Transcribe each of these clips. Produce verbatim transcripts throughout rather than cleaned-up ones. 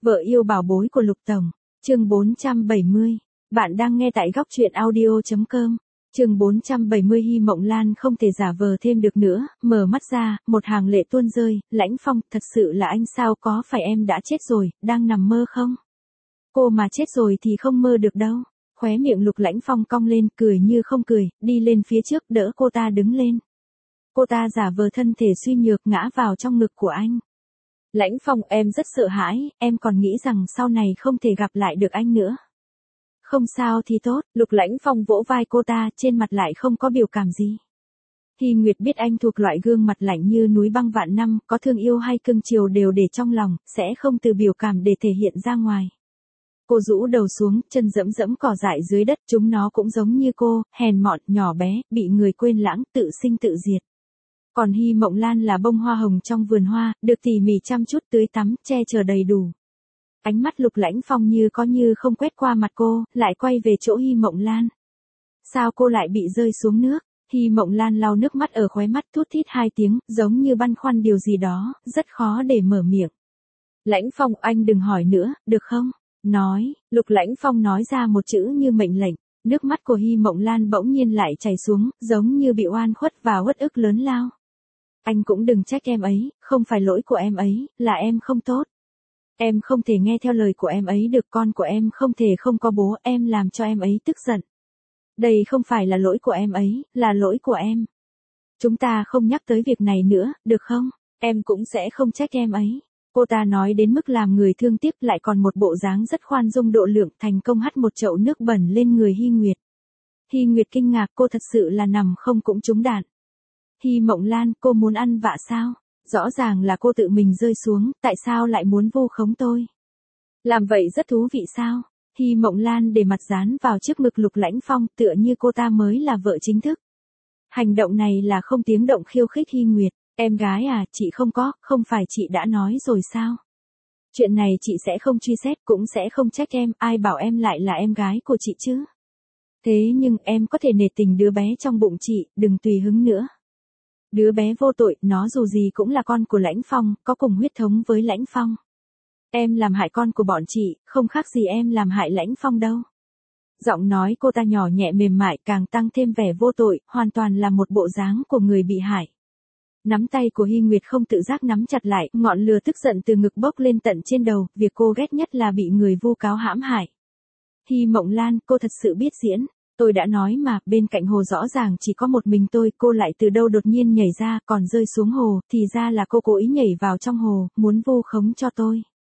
Vợ yêu bảo bối của Lục Tổng, chương bốn trăm bảy mươi. Bạn đang nghe tại góc truyện audio chấm com. Chương bốn trăm bảy mươi. Hy Mộng Lan không thể giả vờ thêm được nữa, mở mắt ra, một hàng lệ tuôn rơi. Lãnh Phong, thật sự là anh sao, có phải em đã chết rồi, đang nằm mơ không? Cô mà chết rồi thì không mơ được đâu. Khóe miệng Lục Lãnh Phong cong lên, cười như không cười, đi lên phía trước đỡ cô ta đứng lên. Cô ta giả vờ thân thể suy nhược ngã vào trong ngực của anh. Lãnh Phong, em rất sợ hãi, em còn nghĩ rằng sau này không thể gặp lại được anh nữa. Không sao thì tốt, Lục Lãnh Phong vỗ vai cô ta, trên mặt lại không có biểu cảm gì. Hy Nguyệt biết anh thuộc loại gương mặt lạnh như núi băng vạn năm, có thương yêu hay cưng chiều đều để trong lòng, sẽ không từ biểu cảm để thể hiện ra ngoài. Cô rũ đầu xuống, chân dẫm dẫm cỏ dại dưới đất, chúng nó cũng giống như cô, hèn mọn, nhỏ bé, bị người quên lãng, tự sinh tự diệt. Còn Hy Mộng Lan là bông hoa hồng trong vườn hoa, được tỉ mỉ chăm chút tưới tắm, che chở đầy đủ. Ánh mắt Lục Lãnh Phong như có như không quét qua mặt cô, lại quay về chỗ Hy Mộng Lan. Sao cô lại bị rơi xuống nước? Hy Mộng Lan lau nước mắt ở khóe mắt, thút thít hai tiếng, giống như băn khoăn điều gì đó, rất khó để mở miệng. Lãnh Phong, anh đừng hỏi nữa, được không? Nói, Lục Lãnh Phong nói ra một chữ như mệnh lệnh. Nước mắt của Hy Mộng Lan bỗng nhiên lại chảy xuống, giống như bị oan khuất và uất ức lớn lao. Anh cũng đừng trách em ấy, không phải lỗi của em ấy, là em không tốt. Em không thể nghe theo lời của em ấy được, con của em không thể không có bố, em làm cho em ấy tức giận. Đây không phải là lỗi của em ấy, là lỗi của em. Chúng ta không nhắc tới việc này nữa, được không? Em cũng sẽ không trách em ấy. Cô ta nói đến mức làm người thương tiếc, lại còn một bộ dáng rất khoan dung độ lượng, thành công hắt một chậu nước bẩn lên người Hy Nguyệt. Hy Nguyệt kinh ngạc, cô thật sự là nằm không cũng trúng đạn. Hy Mộng Lan, cô muốn ăn vạ sao? Rõ ràng là cô tự mình rơi xuống, tại sao lại muốn vu khống tôi? Làm vậy rất thú vị sao? Hy Mộng Lan để mặt dán vào trước ngực Lục Lãnh Phong, tựa như cô ta mới là vợ chính thức. Hành động này là không tiếng động khiêu khích Hy Nguyệt. Em gái à, chị không có, không phải chị đã nói rồi sao? Chuyện này chị sẽ không truy xét, cũng sẽ không trách em, ai bảo em lại là em gái của chị chứ? Thế nhưng em có thể nể tình đứa bé trong bụng chị, đừng tùy hứng nữa. Đứa bé vô tội, nó dù gì cũng là con của Lãnh Phong, có cùng huyết thống với Lãnh Phong. Em làm hại con của bọn chị, không khác gì em làm hại Lãnh Phong đâu. Giọng nói cô ta nhỏ nhẹ mềm mại, càng tăng thêm vẻ vô tội, hoàn toàn là một bộ dáng của người bị hại. Nắm tay của Hy Nguyệt không tự giác nắm chặt lại, ngọn lửa tức giận từ ngực bốc lên tận trên đầu, việc cô ghét nhất là bị người vu cáo hãm hại. Hy Mộng Lan, cô thật sự biết diễn. Tôi đã nói mà, bên cạnh hồ rõ ràng chỉ có một mình tôi, cô lại từ đâu đột nhiên nhảy ra, còn rơi xuống hồ, thì ra là cô cố ý nhảy vào trong hồ, muốn vu khống cho tôi.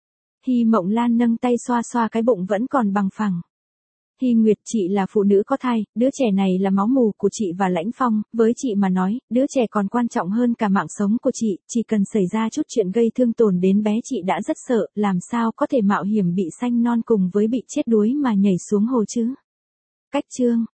Hy Mộng Lan nâng tay xoa xoa cái bụng vẫn còn bằng phẳng. Hy Nguyệt, chị là phụ nữ có thai, đứa trẻ này là máu mủ của chị và Lãnh Phong, với chị mà nói, đứa trẻ còn quan trọng hơn cả mạng sống của chị, chỉ cần xảy ra chút chuyện gây thương tổn đến bé chị đã rất sợ, làm sao có thể mạo hiểm bị sanh non cùng với bị chết đuối mà nhảy xuống hồ chứ? Cách chương